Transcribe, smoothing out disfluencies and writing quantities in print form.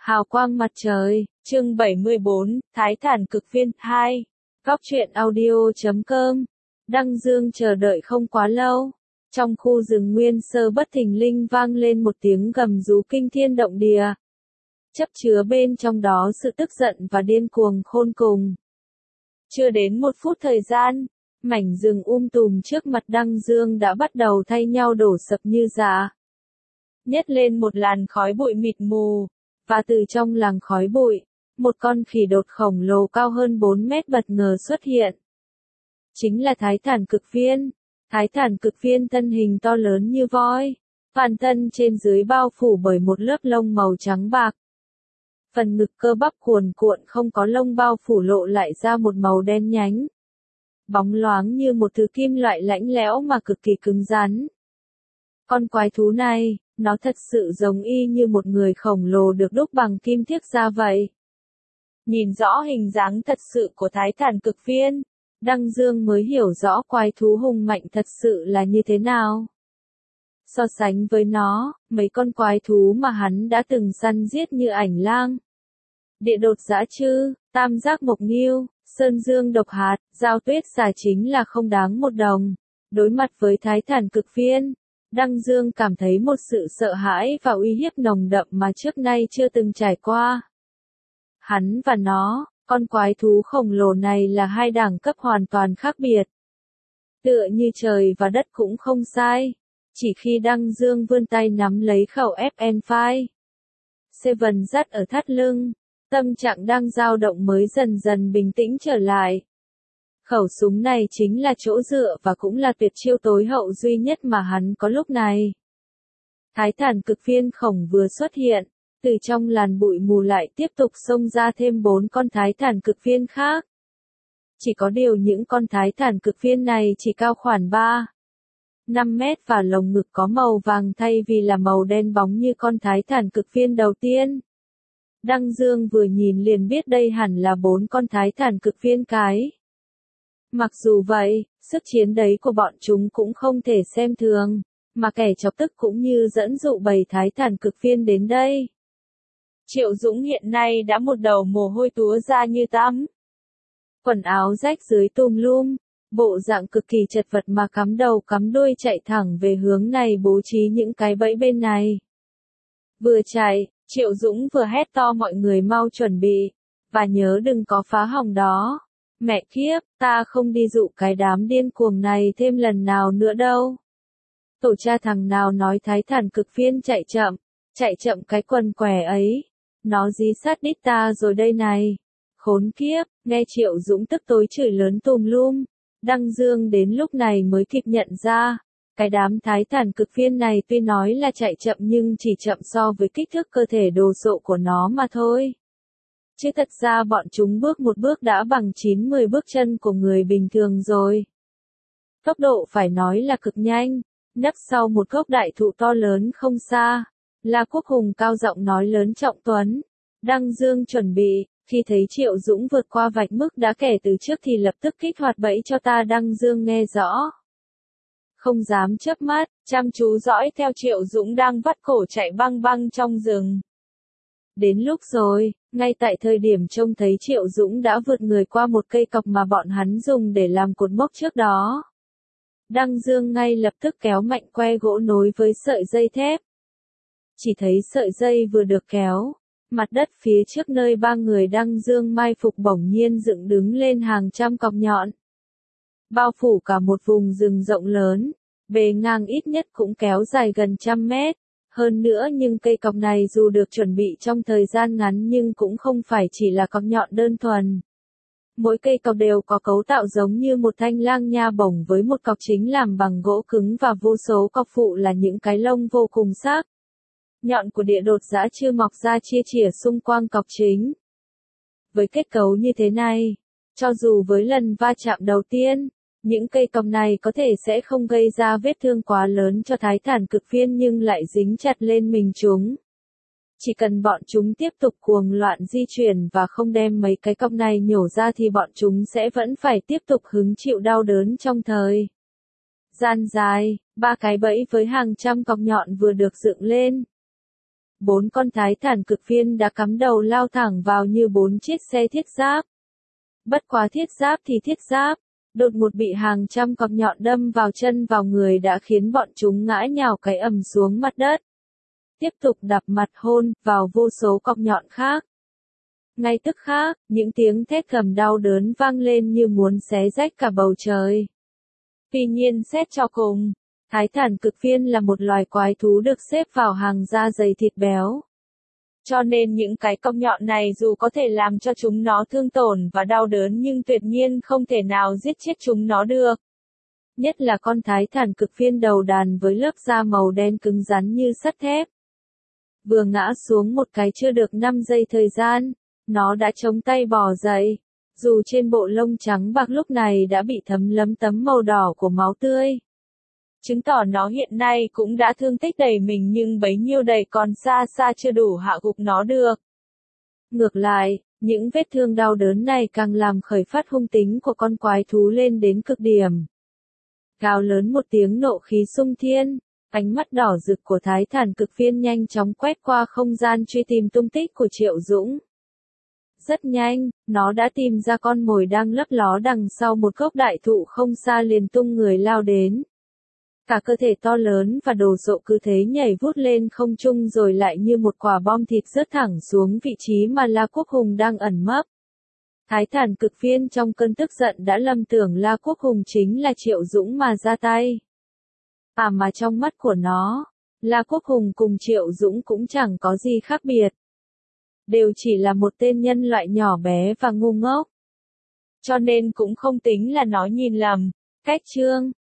Hào quang mặt trời, chương 74, Thái Thản Cực Phiên 2. Góc truyện audio.com. Đăng Dương chờ đợi không quá lâu. Trong khu rừng nguyên sơ bất thình lình vang lên một tiếng gầm rú kinh thiên động địa. Chấp chứa bên trong đó sự tức giận và điên cuồng khôn cùng. Chưa đến một phút thời gian, mảnh rừng tùm trước mặt Đăng Dương đã bắt đầu thay nhau đổ sập như rạ. Nhét lên một làn khói bụi mịt mù. Và từ trong làng khói bụi, một con khỉ đột khổng lồ cao hơn 4 mét bất ngờ xuất hiện. Chính là Thái Thản Cực Phiên. Thái Thản Cực Phiên thân hình to lớn như voi, toàn thân trên dưới bao phủ bởi một lớp lông màu trắng bạc. Phần ngực cơ bắp cuồn cuộn không có lông bao phủ lộ lại ra một màu đen nhánh. Bóng loáng như một thứ kim loại lạnh lẽo mà cực kỳ cứng rắn. Con quái thú này, nó thật sự giống y như một người khổng lồ được đúc bằng kim thiết ra vậy. Nhìn rõ hình dáng thật sự của Thái Thản Cực Phiên, Đăng Dương mới hiểu rõ quái thú hùng mạnh thật sự là như thế nào. So sánh với nó, mấy con quái thú mà hắn đã từng săn giết như Ảnh Lang, Địa Đột Dã Trư, Tam Giác Mộc Nghiêu, Sơn Dương Độc Hạt, Giao Tuyết Xà chính là không đáng một đồng. Đối mặt với Thái Thản Cực Phiên, Đăng Dương cảm thấy một sự sợ hãi và uy hiếp nồng đậm mà trước nay chưa từng trải qua. Hắn và nó, con quái thú khổng lồ này là hai đẳng cấp hoàn toàn khác biệt. Tựa như trời và đất cũng không sai. Chỉ khi Đăng Dương vươn tay nắm lấy khẩu FN5 Seven dắt ở thắt lưng, tâm trạng đang dao động mới dần dần bình tĩnh trở lại. Khẩu súng này chính là chỗ dựa và cũng là tuyệt chiêu tối hậu duy nhất mà hắn có lúc này. Thái Thản Cực Phiên khổng vừa xuất hiện, từ trong làn bụi mù lại tiếp tục xông ra thêm 4 con Thái Thản Cực Phiên khác. Chỉ có điều những con Thái Thản Cực Phiên này chỉ cao khoảng 5 mét và lồng ngực có màu vàng thay vì là màu đen bóng như con Thái Thản Cực Phiên đầu tiên. Đăng Dương vừa nhìn liền biết đây hẳn là 4 con Thái Thản Cực Phiên cái. Mặc dù vậy, sức chiến đấy của bọn chúng cũng không thể xem thường, mà kẻ chọc tức cũng như dẫn dụ bầy Thái Thản Cực Phiên đến đây. Triệu Dũng hiện nay đã một đầu mồ hôi túa ra như tắm. Quần áo rách dưới tùm lum, bộ dạng cực kỳ chật vật mà cắm đầu cắm đuôi chạy thẳng về hướng này bố trí những cái bẫy bên này. Vừa chạy, Triệu Dũng vừa hét to mọi người mau chuẩn bị, và nhớ đừng có phá hỏng đó. Mẹ kiếp, ta không đi dụ cái đám điên cuồng này thêm lần nào nữa đâu. Tổ cha thằng nào nói Thái Thản Cực Phiên chạy chậm cái quần què ấy. Nó dí sát đít ta rồi đây này. Khốn kiếp, nghe Triệu Dũng tức tối chửi lớn tùm lum. Đăng Dương đến lúc này mới kịp nhận ra. Cái đám Thái Thản Cực Phiên này tuy nói là chạy chậm nhưng chỉ chậm so với kích thước cơ thể đồ sộ của nó mà thôi. Chứ thật ra bọn chúng bước một bước đã bằng 9-10 bước chân của người bình thường rồi. Tốc độ phải nói là cực nhanh, nấp sau một gốc đại thụ to lớn không xa. La Quốc Hùng cao giọng nói lớn trọng tuấn. Đăng Dương chuẩn bị, khi thấy Triệu Dũng vượt qua vạch mức đã kể từ trước thì lập tức kích hoạt bẫy cho ta. Đăng Dương nghe rõ. Không dám chớp mắt, chăm chú dõi theo Triệu Dũng đang vắt cổ chạy băng băng trong rừng. Đến lúc rồi, ngay tại thời điểm trông thấy Triệu Dũng đã vượt người qua một cây cọc mà bọn hắn dùng để làm cột mốc trước đó. Đăng Dương ngay lập tức kéo mạnh que gỗ nối với sợi dây thép. Chỉ thấy sợi dây vừa được kéo, mặt đất phía trước nơi ba người Đăng Dương mai phục bỗng nhiên dựng đứng lên hàng trăm cọc nhọn. Bao phủ cả một vùng rừng rộng lớn, bề ngang ít nhất cũng kéo dài gần 100 mét. Hơn nữa nhưng cây cọc này dù được chuẩn bị trong thời gian ngắn nhưng cũng không phải chỉ là cọc nhọn đơn thuần. Mỗi cây cọc đều có cấu tạo giống như một thanh lang nha bổng với một cọc chính làm bằng gỗ cứng và vô số cọc phụ là những cái lông vô cùng sắc. Nhọn của Địa Đột Dã Trư mọc ra chia chìa xung quanh cọc chính. Với kết cấu như thế này, cho dù với lần va chạm đầu tiên, những cây cọc này có thể sẽ không gây ra vết thương quá lớn cho Thái Thản Cực Phiên nhưng lại dính chặt lên mình chúng. Chỉ cần bọn chúng tiếp tục cuồng loạn di chuyển và không đem mấy cái cọc này nhổ ra thì bọn chúng sẽ vẫn phải tiếp tục hứng chịu đau đớn trong thời gian dài. 3 cái bẫy với hàng trăm cọc nhọn vừa được dựng lên. 4 con thái thản cực phiên đã cắm đầu lao thẳng vào như 4 chiếc xe thiết giáp. Bất quá thiết giáp thì thiết giáp, đột ngột bị hàng trăm cọc nhọn đâm vào chân vào người đã khiến bọn chúng ngã nhào cái ầm xuống mặt đất. Tiếp tục đập mặt hôn vào vô số cọc nhọn khác. Ngay tức khác, những tiếng thét gầm đau đớn vang lên như muốn xé rách cả bầu trời. Tuy nhiên xét cho cùng, thái thản cực phiên là một loài quái thú được xếp vào hàng da dày thịt béo. Cho nên những cái cong nhọn này dù có thể làm cho chúng nó thương tổn và đau đớn nhưng tuyệt nhiên không thể nào giết chết chúng nó được. Nhất là con thái thản cực phiên đầu đàn với lớp da màu đen cứng rắn như sắt thép. Vừa ngã xuống một cái chưa được 5 giây thời gian, nó đã chống tay bò dậy. Dù trên bộ lông trắng bạc lúc này đã bị thấm lấm tấm màu đỏ của máu tươi. Chứng tỏ nó hiện nay cũng đã thương tích đầy mình nhưng bấy nhiêu đầy còn xa xa chưa đủ hạ gục nó được. Ngược lại, những vết thương đau đớn này càng làm khởi phát hung tính của con quái thú lên đến cực điểm. Gào lớn một tiếng nộ khí xung thiên, ánh mắt đỏ rực của thái thản cực phiên nhanh chóng quét qua không gian truy tìm tung tích của Triệu Dũng. Rất nhanh, nó đã tìm ra con mồi đang lấp ló đằng sau một gốc đại thụ không xa liền tung người lao đến. Cả cơ thể to lớn và đồ sộ cứ thế nhảy vút lên không trung rồi lại như một quả bom thịt rớt thẳng xuống vị trí mà La Quốc Hùng đang ẩn mấp. Thái thản cực phiên trong cơn tức giận đã lầm tưởng La Quốc Hùng chính là Triệu Dũng mà ra tay. Mà trong mắt của nó, La Quốc Hùng cùng Triệu Dũng cũng chẳng có gì khác biệt. Đều chỉ là một tên nhân loại nhỏ bé và ngu ngốc. Cho nên cũng không tính là nó nhìn lầm. Cách chương